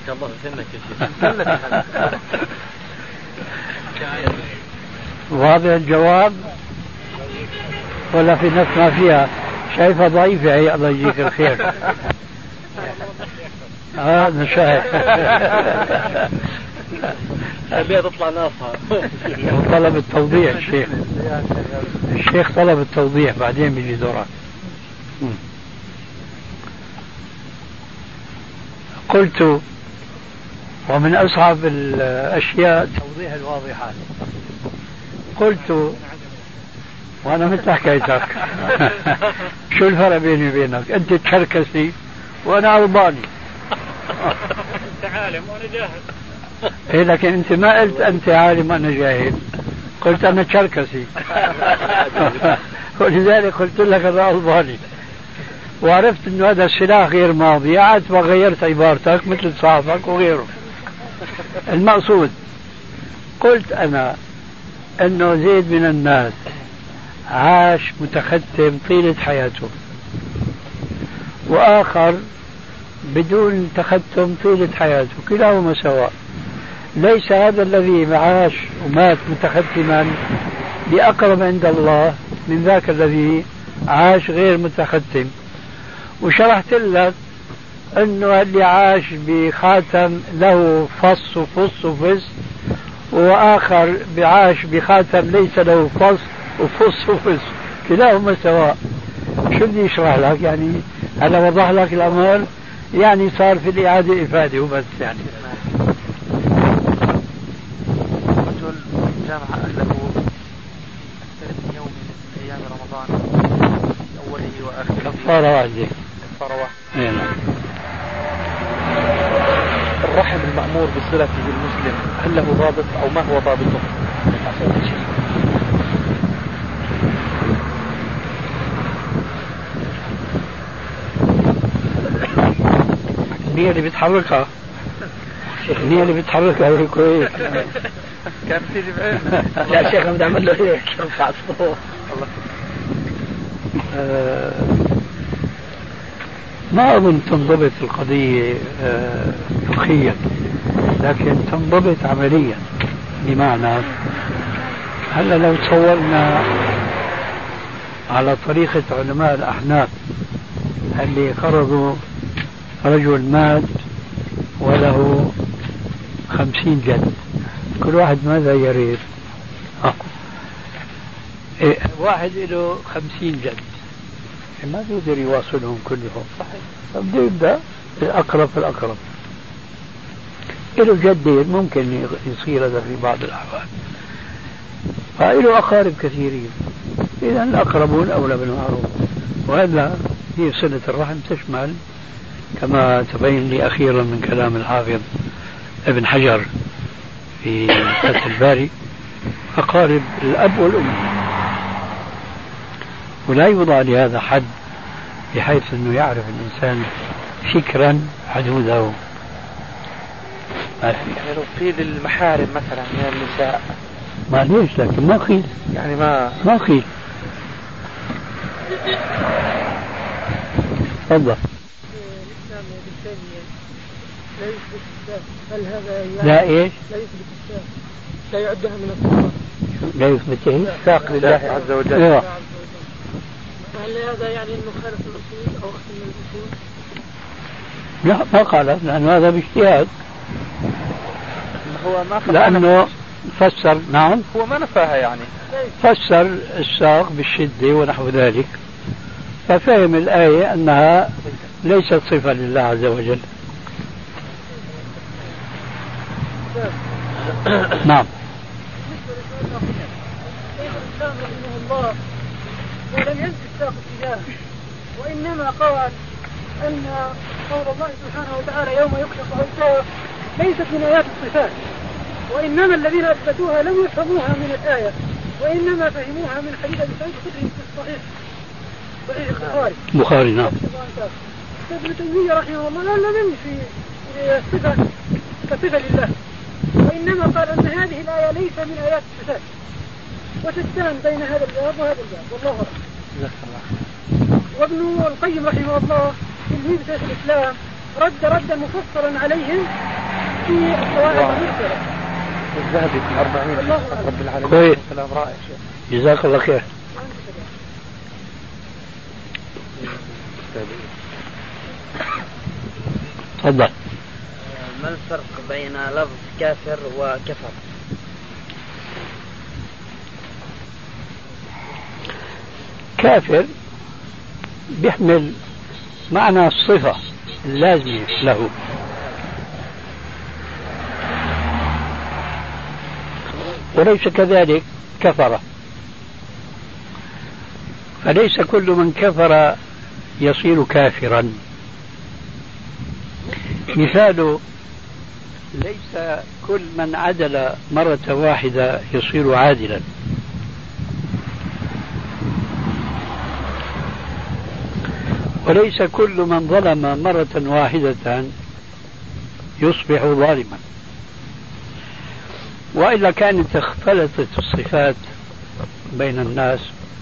وهذا الجواب ولا في نفس ما فيها شايفها ضعيفة هي. الله يجيك الخير. هذا شايف خليها تطلع ناصها. طلب التوضيح الشيخ طلب التوضيح بعدين بيجي دورك. قلت ومن أصعب الأشياء توضيح الواضحات. قلت وأنا مثل حكايتك شو الفرق بيني وبينك؟ أنت تشركسي وأنا ألباني. أنت عالم وأنا جاهل. إيه لكن أنت ما قلت أنت عالم وأنا جاهل، قلت أنا تشركسي. ولذلك قلت لك أنا ألباني، وعرفت أنه هذا السلاح غير ماضي. عاد ما غيرت عبارتك مثل صاحبك وغيره. المقصود قلت أنا أنه زيد من الناس عاش متختم طيلة حياته، وآخر بدون تختم طيلة حياته، كلاهما سواء. ليس هذا الذي عاش ومات متختما بأقرب عند الله من ذاك الذي عاش غير متختم. وشرحت لك أنه اللي عاش بخاتم له فص وفص وفص، وآخر بعاش بخاتم ليس له فص وفص وفص، كلاهما سواء. شو بدي يشرح لك يعني؟ هذا وضح لك الأمر، يعني صار في الإعادة إفادة وبس. يعني رجل جامع أهله أكثر يوم من أيام رمضان أوله وآخره كفارة واحدة. كفارة واحدة. الرحم المأمور بصلته بالمسلم هل له ضابط أو ما هو ضابطه؟ النية اللي بتحركها هي كويس. كان تيجي بعيننا. يا شيخ بدي أعمل له هيك رفع الصوت. ما أظن تنضبط القضية فقهيا، لكن تنضبط عمليا. بمعنى هلا لو تصورنا على طريقة علماء الأحناف اللي فرضوا رجل مات وله 50 جد، كل واحد ماذا يريد؟ واحد له 50 جد ما بيقدر يواصلهم كلهم، فبده يبدأ الأقرب فالأقرب. له جدين ممكن يصير هذا في بعض الأحوال، فله أقارب كثيرين، إذا الأقربون أولى بالمعروف. وإلا هي صلة الرحم تشمل كما تبين لي أخيرا من كلام الحافظ ابن حجر في فتح الباري أقارب الأب والأم، ولا يوضع لهذا حد بحيث أنه يعرف الإنسان فكرا حدوده. يعني لو قيل المحارم مثلا من النساء ما ليش، لكن ما قيل، يعني ما قيل. تفضل. هل هذا لا ايش؟ لا يثبت الساق، لا يعدها من الصفات، لا يثبت الساق لله عز وجل. وهل هذا يعني انه خالف الاصول او اخذ من الاصول؟ لا ما قال، لانه هذا باجتهاد. هو ما لانه فسر. نعم هو ما نفاها، يعني فسر الساق بالشدة ونحو ذلك، ففهم الآية أنها ليست صفة لله عز وجل. نعم. رحمه الله ولم ينسى الساق اتجاهه، وإنما قال أن قول الله سبحانه وتعالى يوم يكشف عن ساق ليست من آيات الصفات، وإنما الذين أثبتوها لم يفهموها من الآية، وإنما فهموها من حديث أبي سعيد الخدري في الصحيح البخاري. نعم. ابن تيمية رحمه الله لم يمشي صفة كصفة لله، وإنما قال أن هذه الآية ليس من آيات الصفات، وتستان بين هذا الباب وهذا الباب، والله أعلم. وابن القيم رحمه الله في تلميذ شيخ الإسلام ردا مفصلا عليهم في القواعد المرسلة. الذهبي في 40 رب العالمين. كويس، كلام رائع. جزاك الله خير. تفضل. ما الفرق بين لفظ كافر وكفر؟ كافر بيحمل معنى الصفة اللازمة له، وليس كذلك كفر، فليس كل من كفر يصير كافرا. مثال: ليس كل من عدل مرة واحدة يصير عادلا، وليس كل من ظلم مرة واحدة يصبح ظالما. وإلا كانت اختلطت الصفات بين الناس،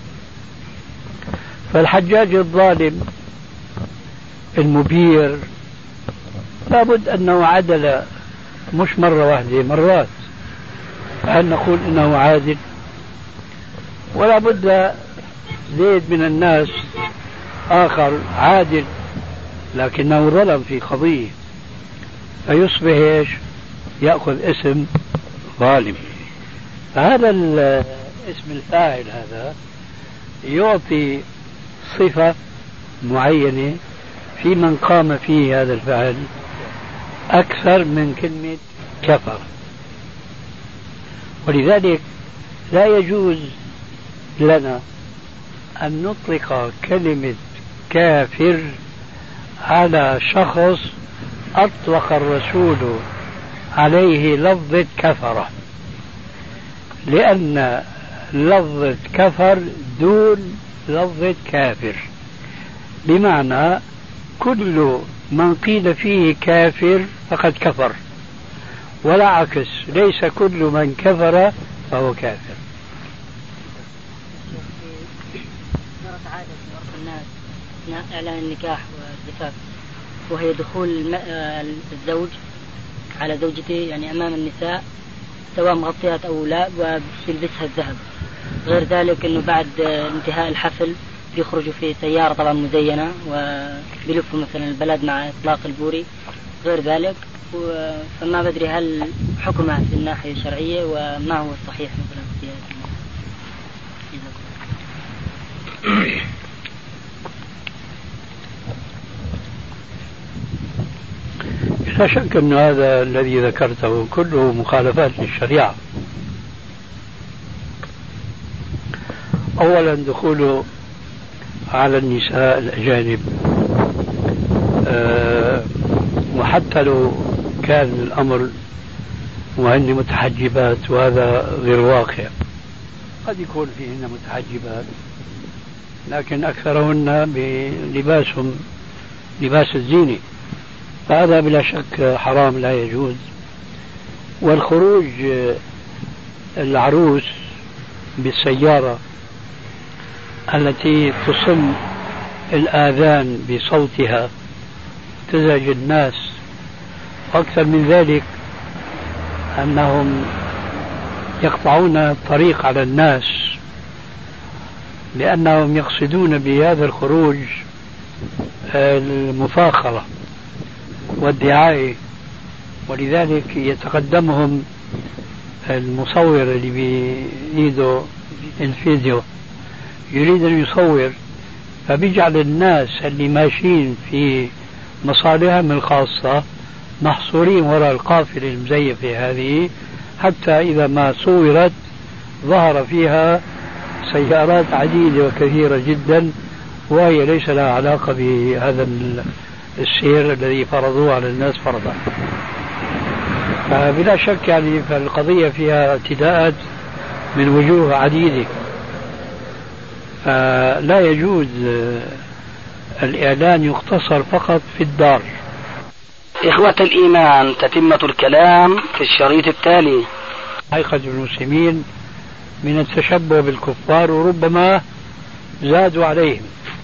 فالحجاج الظالم المبير لابد أنه عدل مش مرة واحدة، مرات، فهل نقول إنه عادل؟ ولا بد زيد من الناس آخر عادل لكنه ظلم في قضية، فيصبح إيش؟ يأخذ اسم ظالم. فهذا اسم الفاعل هذا يعطي صفة معينة في من قام فيه هذا الفعل أكثر من كلمة كفر. ولذلك لا يجوز لنا أن نطلق كلمة كافر على شخص أطلق الرسول عليه لفظة كفرة، لأن لفظة كفر دون لفظة كافر، بمعنى كل من قيل فيه كافر فقد كفر، ولا عكس، ليس كل من كفر فهو كافر. صارت عادة في عرف الناس أثناء إعلان النكاح والزفاف، وهي دخول الزوج على زوجته يعني أمام النساء سواء مغطيات أو لا وبيلبسها الذهب. غير ذلك أنه بعد انتهاء الحفل بيخرجوا في سيارة طبعا مزينة وبيلفوا مثلا البلد مع إطلاق البوري. غير ذلك فما بدري هل حكمها في الناحية الشرعية وما هو الصحيح مثلا في لا شك أن هذا الذي ذكرته كله مخالفات للشريعة. أولا دخوله على النساء الأجانب، وحتى لو كان الأمر وهن متحجبات وهذا غير واقع، قد يكون فيهن متحجبات لكن أكثرهن بلباسهم لباس الزينة، فهذا بلا شك حرام لا يجوز. والخروج العروس بالسيارة التي تصم الآذان بصوتها تزعج الناس، وأكثر من ذلك أنهم يقطعون الطريق على الناس لأنهم يقصدون بهذا الخروج المفاخرة والدعاية، ولذلك يتقدمهم المصور اللي بإيده الفيديو يريد أن يصور، فبيجعل الناس اللي ماشيين في مصالحهم الخاصة محصورين وراء القافلة المزيفة هذه، حتى إذا ما صورت ظهر فيها سيارات عديدة وكثيرة جدا وهي ليس لها علاقة بهذا السير الذي فرضوه على الناس فرضا. فبلا شك يعني فالقضية فيها اعتداءات من وجوه عديدة، فلا يجوز الإعلان يقتصر فقط في الدار. إخوة الإيمان، تتمة الكلام في الشريط التالي. حقيقة المسلمين من التشبه بالكفار وربما زادوا عليهم.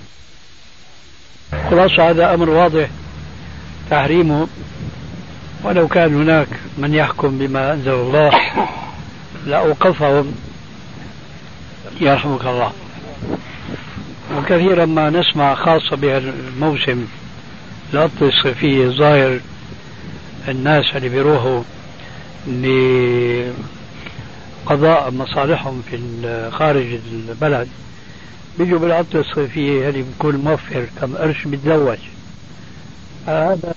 خلاصة هذا أمر واضح تحريمه، ولو كان هناك من يحكم بما أنزل الله لأوقفهم يرحمك الله. وكثيرا ما نسمع خاصة بهالموسم العطلة الصيفية ظاهر الناس اللي بيروحوا لقضاء مصالحهم في خارج البلد بيجوا بالعطلة الصيفية اللي بيكون موفر كم قرش بيتزوج. هذا